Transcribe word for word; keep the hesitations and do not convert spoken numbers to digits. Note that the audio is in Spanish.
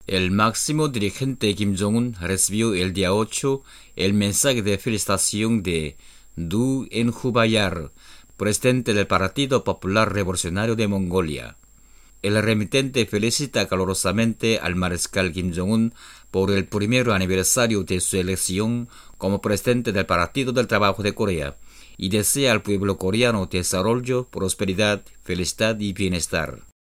El máximo dirigente Kim Jong-un recibió el día ocho el mensaje de felicitación de Du Enjubayar, presidente del Partido Popular Revolucionario de Mongolia. El remitente felicita calurosamente al mariscal Kim Jong-un por el primer aniversario de su elección como presidente del Partido del Trabajo de Corea y desea al pueblo coreano desarrollo, prosperidad, felicidad y bienestar.